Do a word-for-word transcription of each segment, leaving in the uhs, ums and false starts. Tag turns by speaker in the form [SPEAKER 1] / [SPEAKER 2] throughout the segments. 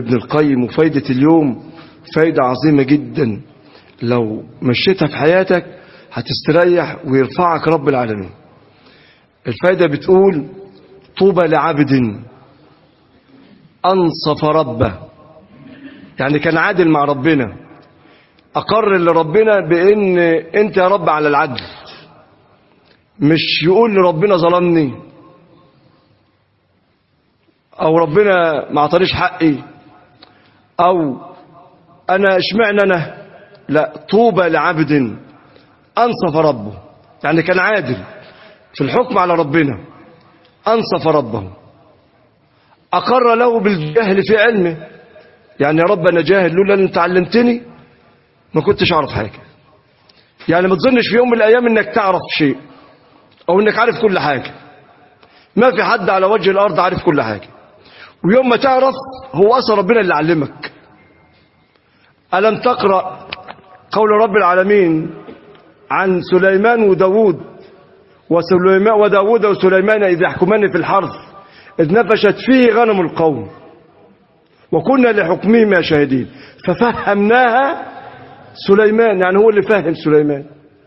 [SPEAKER 1] ابن القيم. وفايدة اليوم فايدة عظيمة جدا، لو مشيتها في حياتك هتستريح ويرفعك رب العالمين. الفايدة بتقول: طوبى لعبد أنصف ربه، يعني كان عادل مع ربنا، أقر لربنا بأن أنت يا رب على العدل، مش يقول لربنا ظلمني أو ربنا ما عطانيش حقي أو أنا اشمعنى أنا، لا، طوبى لعبد أنصف ربه، يعني كان عادل في الحكم على ربنا، أنصف ربه، أقر له بالجهل في علمه، يعني يا رب أنا جاهل، لولا أن أنت علمتني ما كنتش أعرف حاجة. يعني ما تظنش في يوم من الأيام أنك تعرف شيء أو أنك عارف كل حاجة، ما في حد على وجه الأرض عارف كل حاجة، ويوم ما تعرف هو أصلا ربنا اللي علمك. ألم تقرأ قول رب العالمين عن سليمان وداود وسليمان وداود وسليمان إذ يحكمان في الحرث إذ نفشت فيه غنم القوم وكنا لحكمهما شاهدين ففهمناها سليمان، يعني هو اللي فهم سليمان.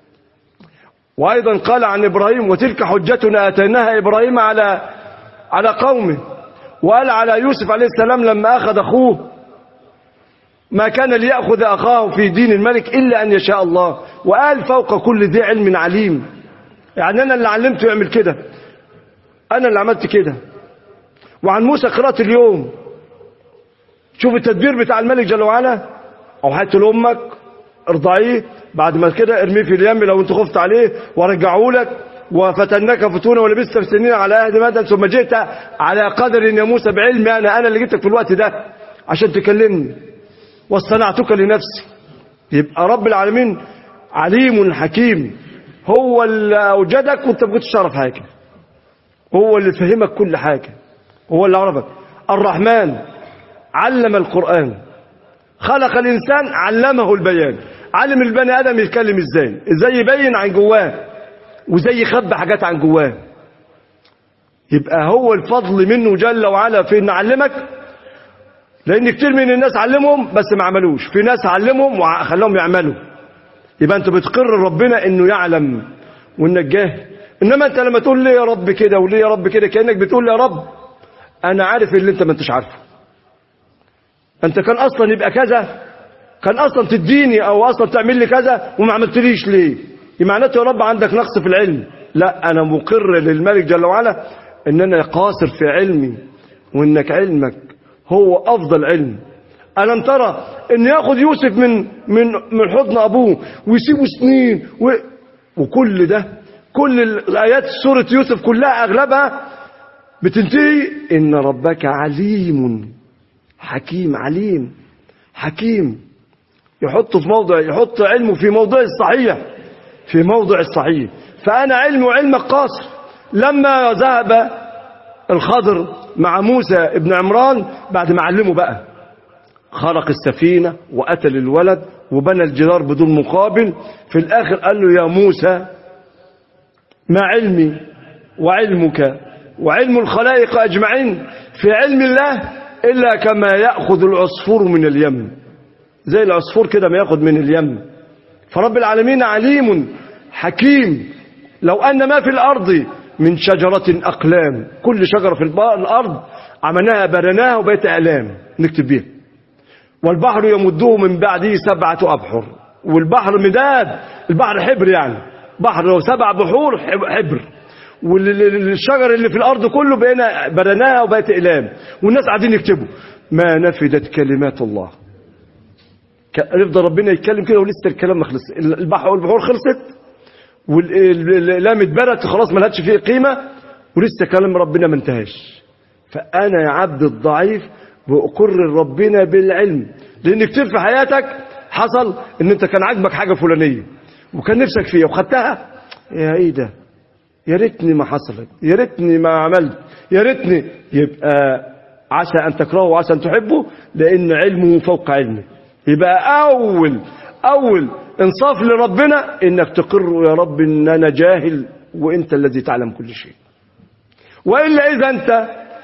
[SPEAKER 1] وأيضا قال عن إبراهيم: وتلك حجتنا آتيناها إبراهيم على على قومه. وقال على يوسف عليه السلام لما أخذ أخوه: ما كان ليأخذ أخاه في دين الملك إلا أن يشاء الله. وقال: فوق كل ذي علم عليم، يعني أنا اللي علمته يعمل كده، أنا اللي عملت كده. وعن موسى قراءة اليوم، شوف التدبير بتاع الملك جل وعلا: أوحيت لأمك ارضعيه، بعد ما كده ارميه في اليم لو انت خفت عليه، ورجعوا لك، وفتناك فتونا ولبست في سنين على عهد مدن، ثم جئت على قدر يا موسى بعلم انا انا اللي جبتك في الوقت ده عشان تكلمني، واصطنعتك لنفسي. يبقى رب العالمين عليم حكيم، هو اللي اوجدك وانت ما كنتش تعرف حاجه، هو اللي فهمك كل حاجه، هو اللي عرفك. الرحمن علم القرآن، خلق الإنسان علمه البيان، علم البني آدم يتكلم ازاي، ازاي يبين عن جواه وازاي يخبي حاجات عن جواه. يبقى هو الفضل منه جل وعلا في ان علمك، لان كتير من الناس علمهم بس ما عملوش، في ناس علمهم وخلاهم يعملوا. يبقى انت بتقر ربنا انه يعلم وانك جاهل. انما انت لما تقول لي يا رب كده وليه يا رب كده، كأنك بتقول يا رب انا عارف اللي انت ما انتش عارفه، انت كان اصلا يبقى كذا، كان اصلا تديني او اصلا تعمل لي كذا وما عملتليش ليه، معناته يا رب عندك نقص في العلم. لا، انا مقر للملك جل وعلا ان انا قاصر في علمي، وانك علمك هو افضل علم. الم ترى ان ياخذ يوسف من من من حضن ابوه ويسيبه سنين و... وكل ده، كل الايات سوره يوسف كلها اغلبها بتنتهي ان ربك عليم حكيم. عليم حكيم، يحط في موضع، يحط علمه في موضع الصحيح، في موضع الصحيح. فأنا علمي وعلمك قاصر. لما ذهب الخضر مع موسى ابن عمران بعد ما علمه بقى، خلق السفينة وقتل الولد وبنى الجدار بدون مقابل، في الآخر قال له: يا موسى ما علمي وعلمك وعلم الخلائق أجمعين في علم الله إلا كما يأخذ العصفور من اليم، زي العصفور كده ما يأخذ من اليم. فرب العالمين عليم حكيم. لو أن ما في الأرض من شجرة أقلام، كل شجرة في الأرض عملناها برناها وبيت أعلام نكتب بيها، والبحر يمده من بعده سبعة أبحر، والبحر مداد، البحر حبر، يعني بحر لو سبع بحور حبر، والشجر اللي في الأرض كله بقينا برناها وبيت أعلام، والناس قاعدين يكتبوا ما نفدت كلمات الله. يفضل ربنا يتكلم كده ولسه الكلام ما خلص، البحر والبحور خلصت واللام اتبرت خلاص ما لهاش فيه قيمه، ولسه كلام ربنا ما انتهاش. فانا يا عبد الضعيف بأقر ربنا بالعلم، لان كتير في حياتك حصل ان انت كان عاجبك حاجه فلانيه وكان نفسك فيها وخدتها، يا ايه ده، يا ريتني ما حصلت، يا ريتني ما عملت، يا ريتني. يبقى عسى ان تكرهه وعسى ان تحبه، لان علمه فوق علمه. يبقى اول اول انصاف لربنا انك تقر يا رب ان انا جاهل وانت الذي تعلم كل شيء. والا اذا انت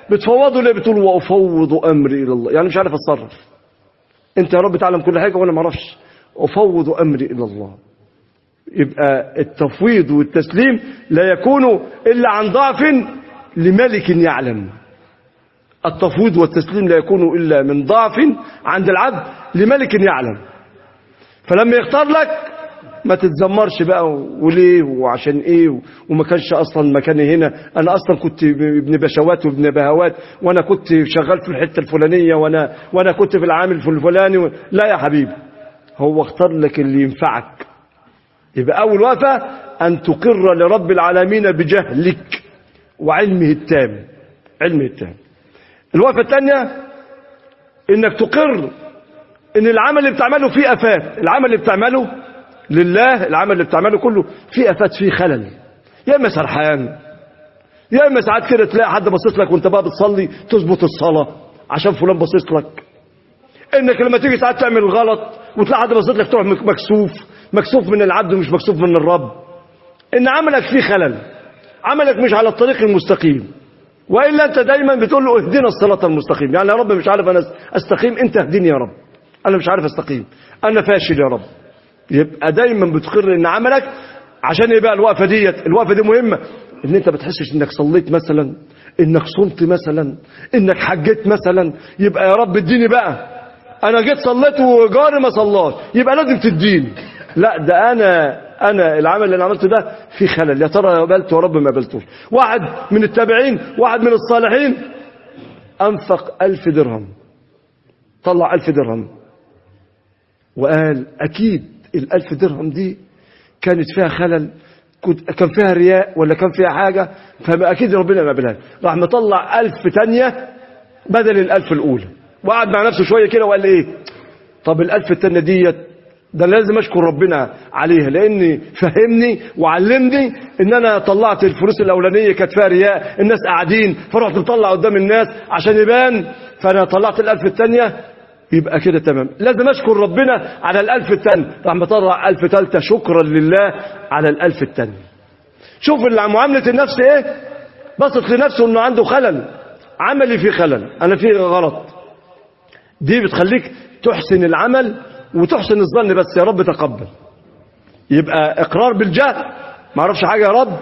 [SPEAKER 1] بتفوضوا ليه؟ بتقول وأفوض أمري إلى الله، يعني مش عارف أتصرف. أنت يا رب تعلم كل حاجة وأنا ما أعرفش، أفوض أمري إلى الله. يبقى التفويض والتسليم لا يكون إلا عن ضعف لملك يعلم. التفويض والتسليم لا يكون إلا من ضعف عند العبد لملك يعلم. فلما يختار لك ما تتذمرش بقى وليه وعشان ايه وما كانش اصلا مكاني هنا، انا اصلا كنت ابن بشوات وابن بهوات، وانا كنت شغال في الحته الفلانيه، وانا وانا كنت في العامل في الفلاني و... لا يا حبيبي، هو اختار لك اللي ينفعك. يبقى اول وقفه ان تقر لرب العالمين بجهلك وعلمه التام، علمه التام. الوقفه الثانيه انك تقر ان العمل اللي بتعمله فيه افات، العمل اللي بتعمله لله، العمل اللي بتعمله كله فيه افات، فيه خلل، يا اما سرحان، يا اما ساعات كده تلاقي حد باصص لك وانت بقى بتصلي تظبط الصلاه عشان فلان باصص لك، انك لما تيجي ساعات تعمل غلط وتلاقي حد باصص لك تروح مكسوف، مكسوف من العبد مش مكسوف من الرب، ان عملك فيه خلل، عملك مش على الطريق المستقيم. والا انت دايما بتقول له اهدنا الصراط المستقيم، يعني يا رب مش عارف انا استقيم، انت اهدني يا رب، انا مش عارف استقيم، انا فاشل يا رب. يبقى دايما بتقر ان عملك عشان يبقى الوقفه ديت، الوقفه دي مهمه، ان انت ما بتحسش انك صليت مثلا، انك صمت مثلا، انك حجيت مثلا، يبقى يا رب اديني بقى، انا جيت صليت وجاري ما صلاش يبقى لازم تديني. لا، ده انا انا العمل اللي انا عملته ده في خلل، يا ترى قبلته يا رب ما قبلتوش. واحد من التابعين، واحد من الصالحين، انفق ألف درهم، طلع ألف درهم وقال اكيد الألف درهم دي كانت فيها خلل، كان فيها رياء ولا كان فيها حاجة، فأكيد ربنا ما قبلها. راح مطلع ألف تانية بدل الألف الأولى، وقعد مع نفسه شوية كده وقال إيه، طب الألف التانية ديت ده لازم أشكر ربنا عليها، لأني فهمني وعلمني إن أنا طلعت الفلوس الأولانية كانت فيها رياء، الناس قاعدين فرحت مطلع قدام الناس عشان يبان، فأنا طلعت الألف التانية، يبقى كده تمام، لازم اشكر ربنا على الالف التاني. راح مطلع الف تالتة شكرا لله على الالف التاني. شوف معاملة النفس ايه، بسط لنفسه انه عنده خلل، عملي فيه خلل، انا فيه غلط، دي بتخليك تحسن العمل وتحسن الظن، بس يا رب تقبل. يبقى اقرار بالجهل، ما اعرفش حاجة يا رب،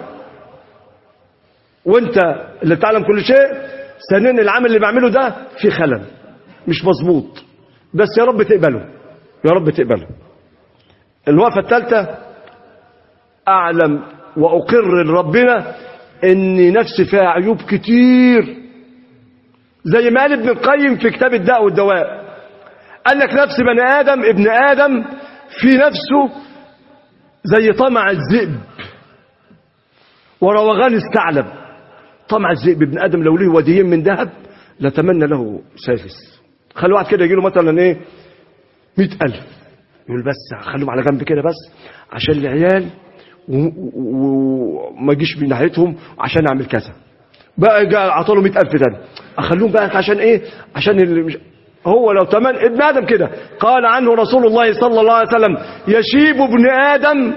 [SPEAKER 1] وانت اللي تعلم كل شيء. ثانيا العمل اللي بعمله ده فيه خلل مش مظبوط، بس يا رب تقبله، يا رب تقبله. الوقفة الثالثة أعلم وأقر لربنا إن نفسي فيها عيوب كتير، زي ما قال ابن القيم في كتاب الداء والدواء، قال لك نفس بني آدم، ابن آدم في نفسه زي طمع الذئب وروغان الثعلب. طمع الذئب، ابن آدم لو ليه وديين من ذهب لتمنى له سادس. خلي واحد كده يجي له مثلا ايه مئة ألف، يقول بس خليهم على جنب كده بس عشان العيال وما اجيش من ناحيتهم عشان اعمل كذا، بقى جاء عطاله مئة ألف تاني، اخليهم بقى عشان ايه، عشان اللي مش هو لو تمن. ابن ادم كده قال عنه رسول الله صلى الله عليه وسلم يشيب ابن ادم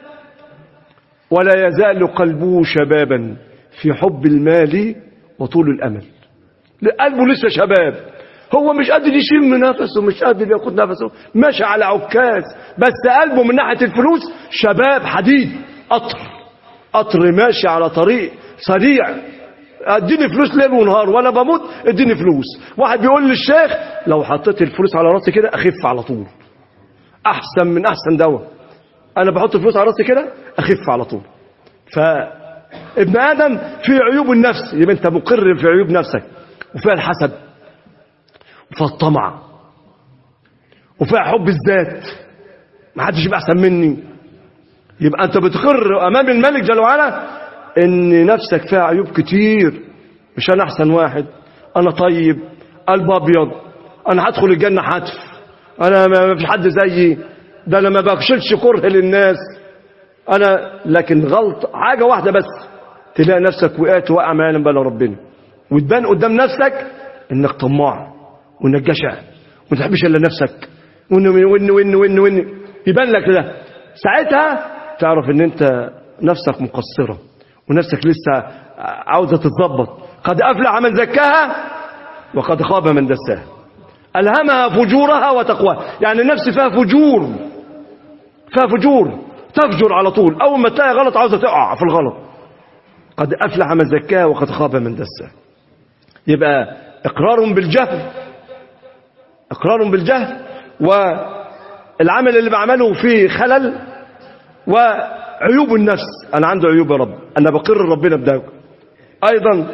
[SPEAKER 1] ولا يزال قلبه شبابا في حب المال وطول الامل. قلبه لسه شباب، هو مش قادر يشم نفسه، مش قادر ياخد نفسه، ماشي على عكاز، بس قلبه من ناحية الفلوس شباب حديد، قطر قطر ماشي على طريق سريع، اديني فلوس ليل ونهار وانا بموت اديني فلوس. واحد بيقول للشيخ لو حطيت الفلوس على راسي كده اخف على طول، احسن من احسن دواء، انا بحط الفلوس على راسي كده اخف على طول. فابن ادم في عيوب النفس، يبقى انت مقر في عيوب نفسك، وفيها الحسد، وفيها الطمع، وفيها حب الذات، ما حدش يبقى احسن مني. يبقى انت بتقر امام الملك جل وعلا ان نفسك فيها عيوب كتير، مش انا احسن واحد، انا طيب، قلب ابيض، انا هدخل الجنه حتف، انا ما فيش حد زيي، ده انا ما بغشلش كره للناس انا. لكن غلط حاجه واحده بس، تلاقي نفسك وقعت وقع ما يعلم بها ربنا، وتبان قدام نفسك انك طماع وانك جشع وما تحبش الا نفسك، وان وان وان وان وان يبان لك ده. ساعتها تعرف ان انت نفسك مقصره ونفسك لسه عاوزه تتظبط، قد أفلح من زكاها وقد خاب من دساها. ألهمها فجورها وتقواها، يعني النفس فيها فجور، فيها فجور، تفجر على طول، أول ما تلاقي غلط عاوزة تقع في الغلط. قد أفلح من زكاها وقد خاب من دساها. يبقى إقرار بالجهل، إقرار بالجهل، والعمل اللي بعمله فيه خلل، وعيوب النفس. أنا عندي عيوب يا رب، أنا بقر ربنا بداك. أيضا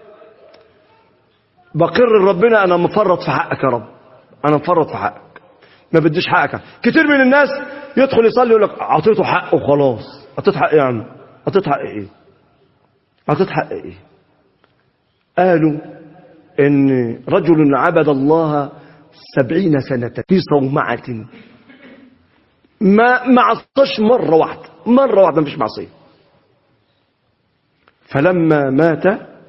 [SPEAKER 1] بقر ربنا أنا مفرط في حقك يا رب، أنا مفرط في حقك، ما بديش حقك. كتير من الناس يدخل يصلي يقول لك أعطيته حقه وخلاص. أعطيته حق يعني أعطيته حق إيه؟ أعطيته حق إيه؟ قالوا إن رجل عبد الله سبعين سنة في صومعة، ما ما عصاش مرة واحدة، مرة واحدة مفيش معصية. فلما مات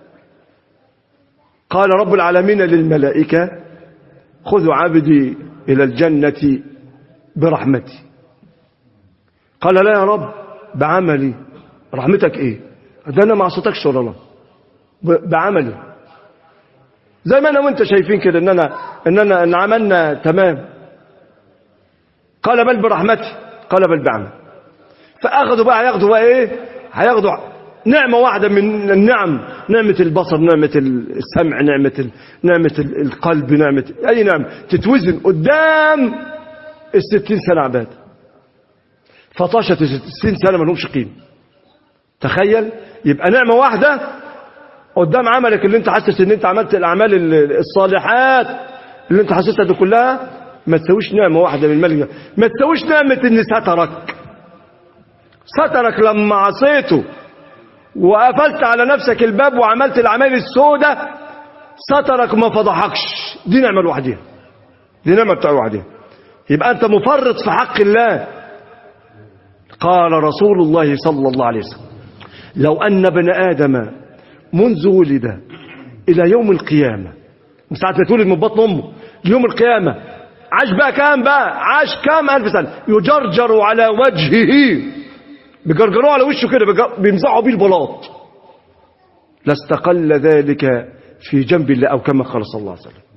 [SPEAKER 1] قال رب العالمين للملائكة خذوا عبدي إلى الجنة برحمتي. قال لا يا رب بعملي. رحمتك إيه؟ ده أنا ما عصيتكش ولا الله، بعملي. زي ما أنا وأنت شايفين كده إن أنا إن أنا إن عملنا تمام. قال بل برحمتي، قال بل بعمل. فأخذوا بقى هياخدوا بقى إيه؟ هياخدوا نعمة واحدة من النعم، نعمة البصر، نعمة السمع، نعمة ال... نعمة القلب، نعمة أي نعمة تتوزن قدام الستين سنة عباد. فطاشت الستين سنة ما لهمش قيمة. تخيل، يبقى نعمة واحدة قدام عملك اللي انت حاسس ان انت عملت الأعمال الصالحات اللي انت حاسسها دي كلها، ما تسويش نعمة واحدة من الملك. ما تسويش نعمة ان سترك سترك لما عصيته وقفلت على نفسك الباب وعملت الأعمال السوداء، سترك ما فضحكش. دي نعمة لوحدها، دي نعمة بتاع لوحدها. يبقى أنت مفرط في حق الله. قال رسول الله صلى الله عليه وسلم لو أن ابن آدم منذ ولد إلى يوم القيامة، من ساعة ما تولد من بطن أمه ليوم القيامة، عاش بقى كام بقى؟ عاش كام ألف سنة؟ يجرجر على وجهه، بيجرجروه على وشه كده، بيمزعوا بيه البلاط، لاستقل ذلك في جنب الله، أو كما قال صلى الله عليه وسلم.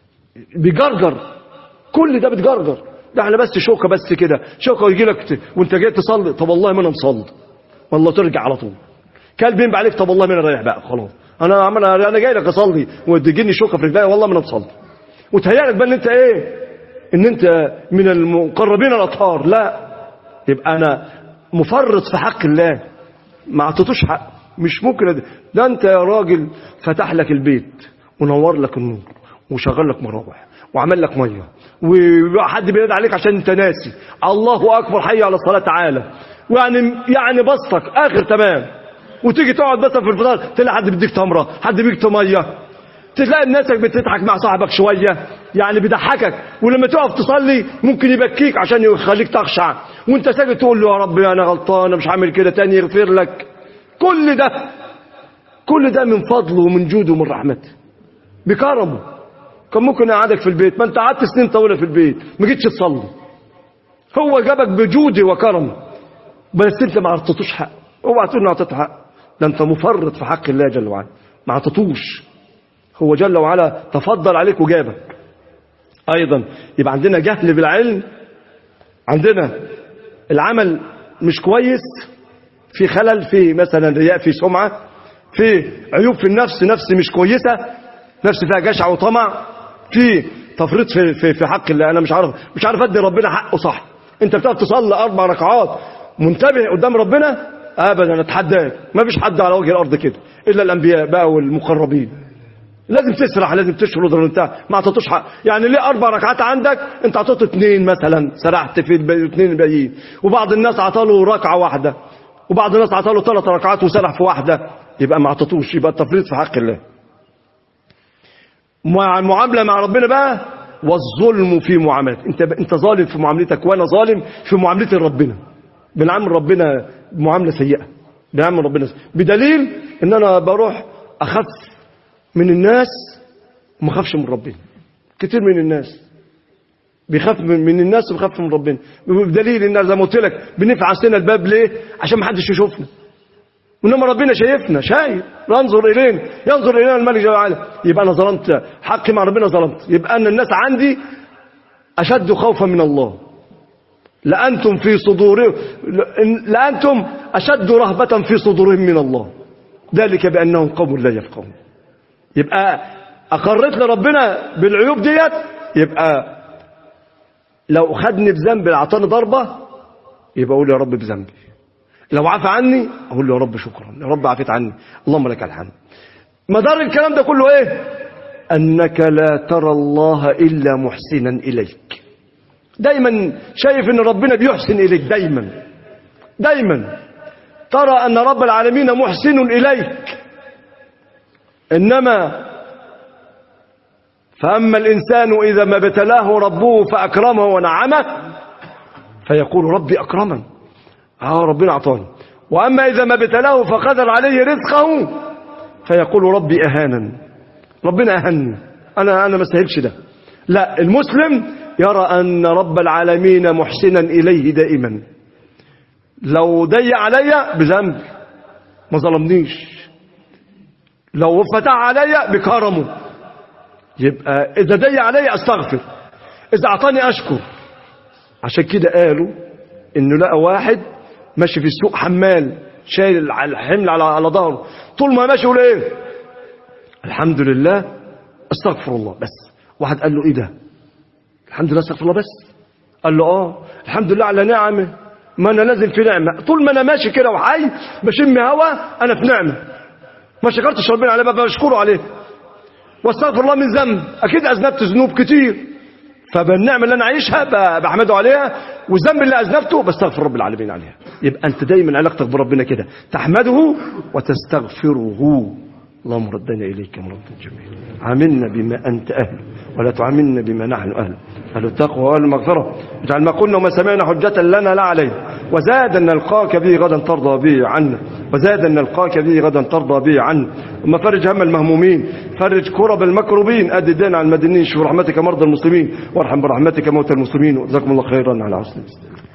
[SPEAKER 1] بيجرجر، كل ده بتجرجر. ده احنا بس شوكة بس كده، شوكة ويجي لك وانت جاي تصلي، طب والله ما انا مصلي، والله ترجع على طول. كلب ينبع عليك، طب والله ما انا رايح بقى خلاص، انا انا انا جاي لك اصلي وتجيني شوكة في رجلي، والله ما انا مصلي. وتهيألك بقى ان انت ايه؟ ان انت من المقربين الاطهار. لا، يبقى انا مفرط في حق الله، ما اعطيتوش حق. مش ممكن. ده انت يا راجل فتح لك البيت ونور لك النور وشغل لك مراوح وعمل لك ميه، وحد بينادي عليك عشان انت ناسي، الله اكبر حي على الصلاه تعالى، ويعني يعني بسطك اخر تمام، وتيجي تقعد مثلا في الفطار تلاقي حد بيديك تمره، حد بيديك ميه، تلاقي الناس بتضحك مع صاحبك شويه، يعني بيضحكك. ولما تقف تصلي ممكن يبكيك عشان يخليك تخشع، وانت ساجد تقول له يا رب انا غلطان، انا مش هعمل كده تاني، يغفر لك. كل ده كل ده من فضله ومن جوده ومن رحمته بكرمه. كان ممكن يقعدك في البيت، ما انت قعدت سنين طويله في البيت ما جيتش تصلي، هو جابك بجوده وكرمه، بس انت ما اعطيتوش حق. اوعى تقول اني اعطيته حق، ده انت مفرط في حق الله جل وعلا، ما اعطيتوش. هو جل وعلا تفضل عليك وجابك. ايضا يبقى عندنا جهل بالعلم، عندنا العمل مش كويس، في خلل، في مثلا رياء، في سمعه، في عيوب في النفس، نفس مش كويسه، نفس فيها جشع وطمع، في تفريط في في في حق الله. انا مش عارف مش عارف ادي ربنا حقه صح. انت بتقف تصلي اربع ركعات منتبه قدام ربنا؟ ابدا، اتحداك، ما فيش حد على وجه الارض كده الا الانبياء بقى والمقربين. لازم تسرح، لازم تشرد انت ما اعطيتوش حق. يعني ليه اربع ركعات عندك انت اعطيته اثنين مثلا، سرحت في الاثنين الباقيين، وبعض الناس عطاله ركعه واحده، وبعض الناس عطاله ثلاث ركعات وسرح في واحده، يبقى ما اعطيتوش، يبقى التفريط في حق الله. مع المعامله مع ربنا بقى، والظلم في معاملتك، انت انت ظالم في معاملتك وانا ظالم في معاملتي لربنا، بنعامل ربنا معامله سيئه، بنعامل ربنا سيئة. بدليل ان انا بروح اخف من الناس وما اخافش من ربنا. كتير من الناس بيخاف من الناس وبيخاف من ربنا، بدليل ان زي ما قلت لك بنفتح عندنا الباب ليه؟ عشان ما حدش يشوفنا، وإنما ربنا شايفنا، شايف، ينظر إلينا، ينظر إلينا الملك جل وعلا. يبقى أنا ظلمت حقي مع ربنا، ظلمت. يبقى أن الناس عندي أشد خوفا من الله. لأنتم في صدورهم لأنتم أشد رهبة في صدورهم من الله، ذلك بأنهم قوم لا يفقهون. يبقى أقرت لربنا بالعيوب ديت، يبقى لو خدني بذنب اعطاني ضربة يبقى أقول يا رب بذنبي، لو عفى عني أقول له يا رب شكرا، يا رب عفيت عني، اللهم لك الحمد. مدار الكلام ده كله إيه؟ أنك لا ترى الله إلا محسنا إليك. دايما شايف ان ربنا بيحسن اليك، دايما دايما ترى ان رب العالمين محسن اليك. انما فاما الانسان اذا ما ابتلاه ربه فاكرمه ونعمه فيقول ربي اكرمن، اه ربنا اعطاني. واما اذا ما ابتلاه فقدر عليه رزقه فيقول ربي اهانن، ربنا اهنني، انا انا ما استاهلش ده. لا، المسلم يرى أن رب العالمين محسنا إليه دائما. لو ضيق عليا بذنب ما ظلمنيش، لو فتح عليا بكرمه. يبقى إذا ضيق عليا أستغفر، إذا أعطاني أشكر. عشان كده قالوا إنه لقى واحد ماشي في السوق حمال شايل الحمل على على ظهره، طول ما ماشي يقول إيه؟ الحمد لله أستغفر الله. بس واحد قال له إيه ده؟ الحمد لله استغفر الله بس؟ قال له اه الحمد لله على نعمه، ما انا لازم في نعمه، طول ما انا ماشي كده وحي بشم هوا انا في نعمه، ما شكرتش ربنا عليه بقى بشكره عليه. واستغفر الله من ذنب، اكيد اذنبت ذنوب كتير، فبالنعمه اللي انا عايشها بحمده عليها، والذنب اللي اذنبته بستغفر رب العالمين عليها. يبقى انت دايما علاقتك بربنا كده، تحمده وتستغفره. اللهم ردنا إليك مردا جميلا، عاملنا بما أنت أهل ولا تعاملنا بما نحن أهل، أهل التقوى وأهل المغفرة. اجعل ما قلنا وما سمعنا حجة لنا لا علينا، وزادا نلقاك به غدا ترضى به عنا، وزادا نلقاك به غدا ترضى به عنا. ثم فرج هم المهمومين، فرج كرب المكروبين، أد الدين على المدينين، شوف رحمتك مرضى المسلمين، وارحم برحمتك موتى المسلمين. وجزاكم الله خيرا على حسن الاستماع.